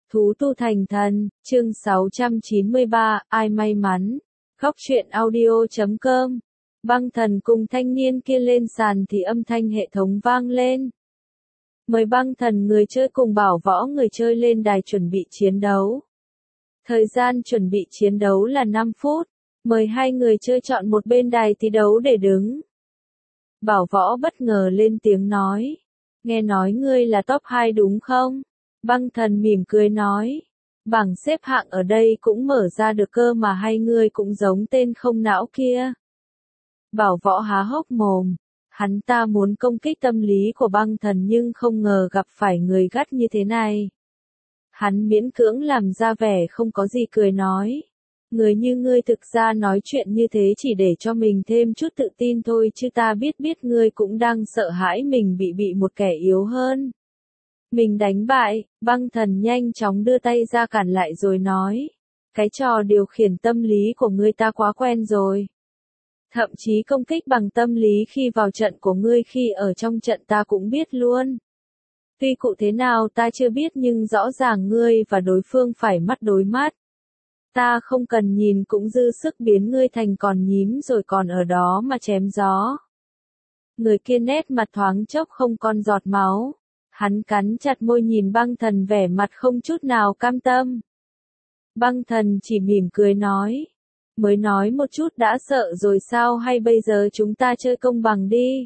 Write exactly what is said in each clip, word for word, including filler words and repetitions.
Thú tu thành thần, chương sáu trăm chín mươi ba, ai may mắn. Góc truyện audio chấm com. Băng thần cùng thanh niên kia lên sàn thì âm thanh hệ thống vang lên. Mời băng thần người chơi cùng bảo võ người chơi lên đài chuẩn bị chiến đấu. Thời gian chuẩn bị chiến đấu là năm phút. Mời hai người chơi chọn một bên đài thi đấu để đứng. Bảo võ bất ngờ lên tiếng nói. Nghe nói ngươi là top hai đúng không? Băng thần mỉm cười nói. Bảng xếp hạng ở đây cũng mở ra được cơ mà hay ngươi cũng giống tên không não kia. Bảo võ há hốc mồm. Hắn ta muốn công kích tâm lý của băng thần nhưng không ngờ gặp phải người gắt như thế này. Hắn miễn cưỡng làm ra vẻ không có gì cười nói. Người như ngươi thực ra nói chuyện như thế chỉ để cho mình thêm chút tự tin thôi chứ ta biết biết ngươi cũng đang sợ hãi mình bị bị một kẻ yếu hơn. Mình đánh bại, băng thần nhanh chóng đưa tay ra cản lại rồi nói. Cái trò điều khiển tâm lý của ngươi ta quá quen rồi. Thậm chí công kích bằng tâm lý khi vào trận của ngươi khi ở trong trận ta cũng biết luôn. Tuy cụ thế nào ta chưa biết nhưng rõ ràng ngươi và đối phương phải mắt đối mắt. Ta không cần nhìn cũng dư sức biến ngươi thành con nhím rồi còn ở đó mà chém gió. Người kia nét mặt thoáng chốc không còn giọt máu. Hắn cắn chặt môi nhìn băng thần vẻ mặt không chút nào cam tâm. Băng thần chỉ mỉm cười nói. Mới nói một chút đã sợ rồi sao hay bây giờ chúng ta chơi công bằng đi.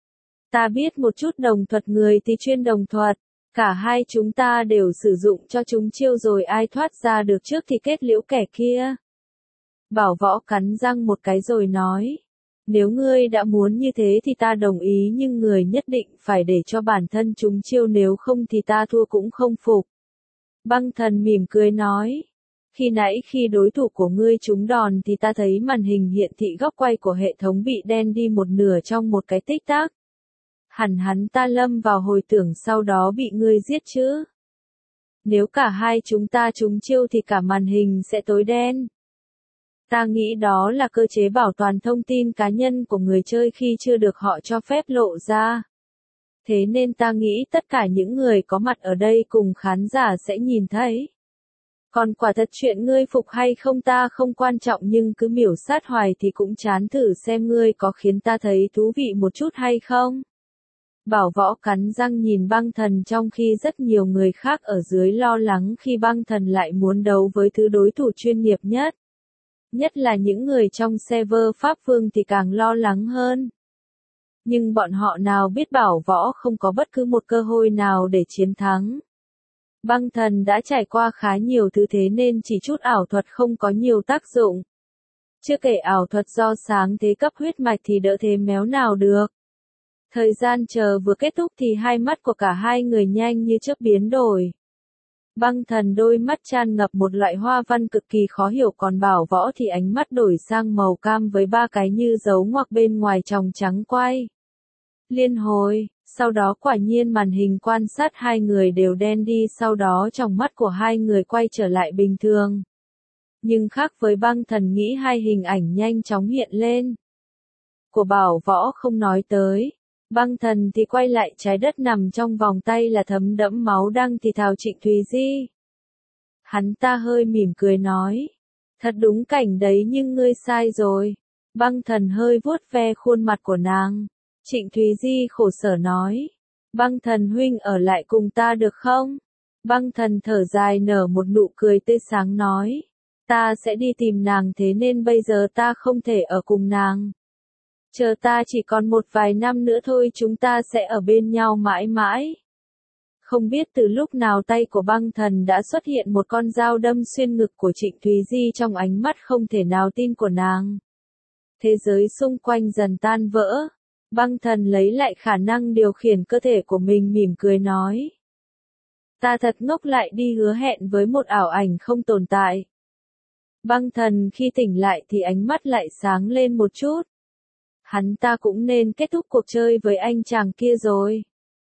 Ta biết một chút đồng thuật người thì chuyên đồng thuật. Cả hai chúng ta đều sử dụng cho chúng chiêu rồi ai thoát ra được trước thì kết liễu kẻ kia. Bảo võ cắn răng một cái rồi nói. Nếu ngươi đã muốn như thế thì ta đồng ý nhưng người nhất định phải để cho bản thân chúng chiêu nếu không thì ta thua cũng không phục. Băng thần mỉm cười nói. Khi nãy khi đối thủ của ngươi trúng đòn thì ta thấy màn hình hiển thị góc quay của hệ thống bị đen đi một nửa trong một cái tích tắc. Hẳn hắn ta lâm vào hồi tưởng sau đó bị ngươi giết chứ. Nếu cả hai chúng ta trúng chiêu thì cả màn hình sẽ tối đen. Ta nghĩ đó là cơ chế bảo toàn thông tin cá nhân của người chơi khi chưa được họ cho phép lộ ra. Thế nên ta nghĩ tất cả những người có mặt ở đây cùng khán giả sẽ nhìn thấy. Còn quả thật chuyện ngươi phục hay không ta không quan trọng nhưng cứ miểu sát hoài thì cũng chán thử xem ngươi có khiến ta thấy thú vị một chút hay không. Bảo võ cắn răng nhìn băng thần trong khi rất nhiều người khác ở dưới lo lắng khi băng thần lại muốn đấu với thứ đối thủ chuyên nghiệp nhất. Nhất là những người trong server Pháp Vương thì càng lo lắng hơn. Nhưng bọn họ nào biết bảo võ không có bất cứ một cơ hội nào để chiến thắng. Băng thần đã trải qua khá nhiều thứ thế nên chỉ chút ảo thuật không có nhiều tác dụng. Chưa kể ảo thuật do sáng thế cấp huyết mạch thì đỡ thế méo nào được. Thời gian chờ vừa kết thúc thì hai mắt của cả hai người nhanh như chớp biến đổi. Băng thần đôi mắt tràn ngập một loại hoa văn cực kỳ khó hiểu còn bảo võ thì ánh mắt đổi sang màu cam với ba cái như dấu ngoặc bên ngoài tròng trắng quay. Liên hồi, sau đó quả nhiên màn hình quan sát hai người đều đen đi sau đó tròng mắt của hai người quay trở lại bình thường. Nhưng khác với băng thần nghĩ hai hình ảnh nhanh chóng hiện lên. Của bảo võ không nói tới. Băng thần thì quay lại trái đất nằm trong vòng tay là thấm đẫm máu đang thì thào Trịnh Thùy Di. Hắn ta hơi mỉm cười nói. Thật đúng cảnh đấy nhưng ngươi sai rồi. Băng thần hơi vuốt ve khuôn mặt của nàng. Trịnh Thùy Di khổ sở nói. Băng thần huynh ở lại cùng ta được không? Băng thần thở dài nở một nụ cười tươi sáng nói. Ta sẽ đi tìm nàng thế nên bây giờ ta không thể ở cùng nàng. Chờ ta chỉ còn một vài năm nữa thôi chúng ta sẽ ở bên nhau mãi mãi. Không biết từ lúc nào tay của băng thần đã xuất hiện một con dao đâm xuyên ngực của Trịnh Thùy Di trong ánh mắt không thể nào tin của nàng. Thế giới xung quanh dần tan vỡ. Băng thần lấy lại khả năng điều khiển cơ thể của mình mỉm cười nói. Ta thật ngốc lại đi hứa hẹn với một ảo ảnh không tồn tại. Băng thần khi tỉnh lại thì ánh mắt lại sáng lên một chút. Hắn ta cũng nên kết thúc cuộc chơi với anh chàng kia rồi.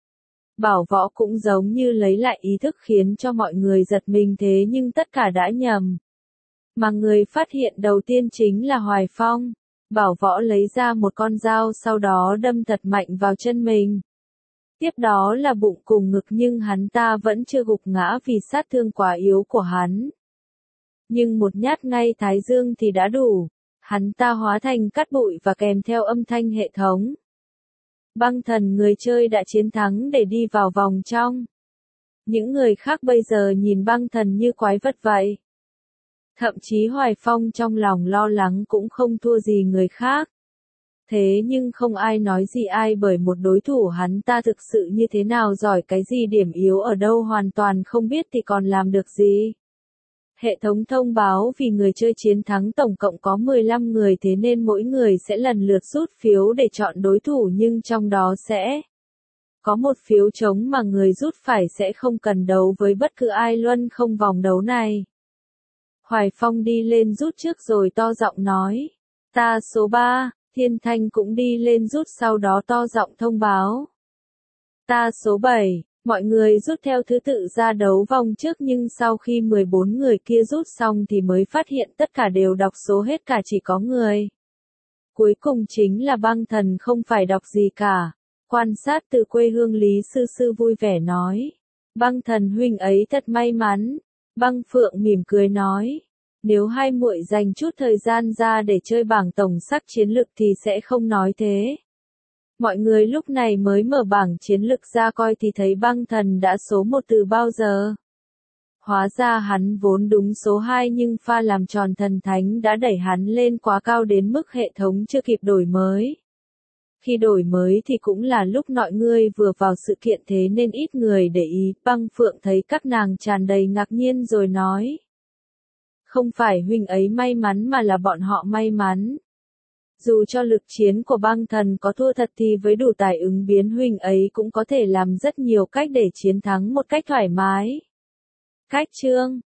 Bảo võ cũng giống như lấy lại ý thức khiến cho mọi người giật mình thế nhưng tất cả đã nhầm. Mà người phát hiện đầu tiên chính là Hoài Phong. Bảo võ lấy ra một con dao sau đó đâm thật mạnh vào chân mình. Tiếp đó là bụng cùng ngực nhưng hắn ta vẫn chưa gục ngã vì sát thương quá yếu của hắn. Nhưng một nhát ngay thái dương thì đã đủ, hắn ta hóa thành cát bụi và kèm theo âm thanh hệ thống. Băng thần người chơi đã chiến thắng để đi vào vòng trong. Những người khác bây giờ nhìn băng thần như quái vật vậy. Thậm chí Hoài Phong trong lòng lo lắng cũng không thua gì người khác. Thế nhưng không ai nói gì ai bởi một đối thủ hắn ta thực sự như thế nào giỏi cái gì điểm yếu ở đâu hoàn toàn không biết thì còn làm được gì. Hệ thống thông báo vì người chơi chiến thắng tổng cộng có mười lăm người thế nên mỗi người sẽ lần lượt rút phiếu để chọn đối thủ nhưng trong đó sẽ có một phiếu trống mà người rút phải sẽ không cần đấu với bất cứ ai luân không vòng đấu này. Hoài Phong đi lên rút trước rồi to giọng nói. Ta số ba, Thiên Thanh cũng đi lên rút sau đó to giọng thông báo. Ta số bảy, mọi người rút theo thứ tự ra đấu vòng trước nhưng sau khi mười bốn người kia rút xong thì mới phát hiện tất cả đều đọc số hết cả chỉ có người. Cuối cùng chính là băng thần không phải đọc gì cả. Quan sát từ quê hương Lý Sư Sư vui vẻ nói. Băng thần huynh ấy thật may mắn. Băng Phượng mỉm cười nói. Nếu hai muội dành chút thời gian ra để chơi bảng tổng sắc chiến lực thì sẽ không nói thế. Mọi người lúc này mới mở bảng chiến lực ra coi thì thấy băng thần đã số một từ bao giờ. Hóa ra hắn vốn đúng số hai nhưng pha làm tròn thần thánh đã đẩy hắn lên quá cao đến mức hệ thống chưa kịp đổi mới. Khi đổi mới thì cũng là lúc mọi người vừa vào sự kiện thế nên ít người để ý. Băng Phượng thấy các nàng tràn đầy ngạc nhiên rồi nói. Không phải huynh ấy may mắn mà là bọn họ may mắn. Dù cho lực chiến của băng thần có thua thật thì với đủ tài ứng biến huynh ấy cũng có thể làm rất nhiều cách để chiến thắng một cách thoải mái. Cách chương